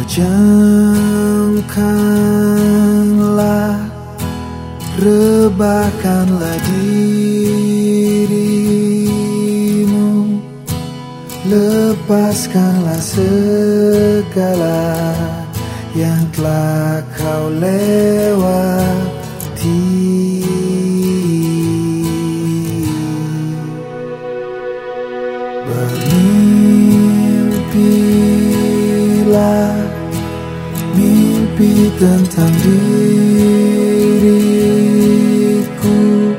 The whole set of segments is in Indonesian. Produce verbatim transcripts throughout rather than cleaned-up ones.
Pejamkanlah, rebahkanlah dirimu, lepaskanlah segala yang telah kau lewati. Bermimpilah mimpi tentang diriku,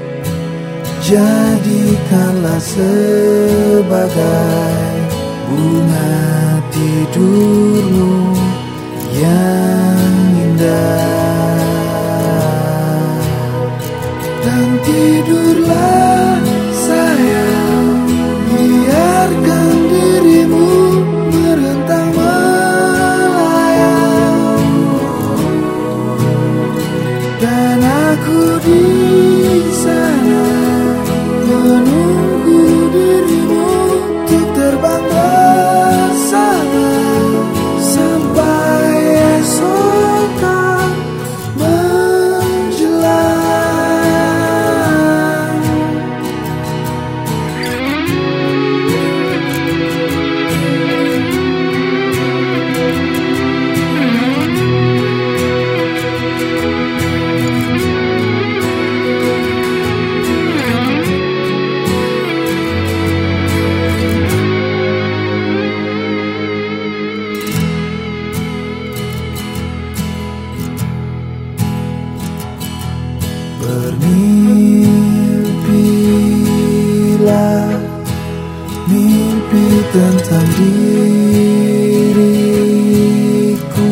jadikanlah sebagai bunga tidurmu yang indah. Dan tidurlah sayang, biarkan dirimu merentang melayang, dan aku di sana menunggu dirimu untuk terbang bersama sampai esok kan menjelang. Bermimpilah mimpi tentang diriku,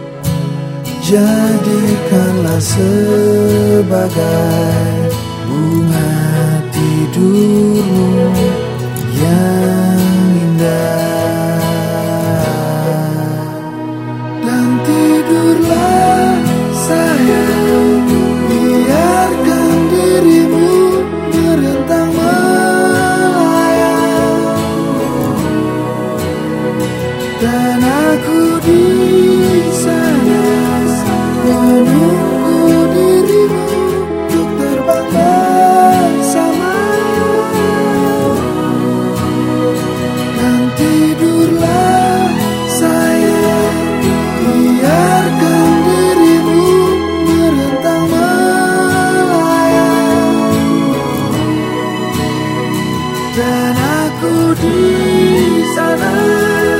jadikanlah sebagai bunga tidurmu yang indah. Dan tidurlah sayang, biarkan dirimu merentang melayang, dan aku di sana menunggu dirimu untuk terbang bersama. Dan tidurlah sayang, biarkan dirimu merentang melayang, dan aku di sana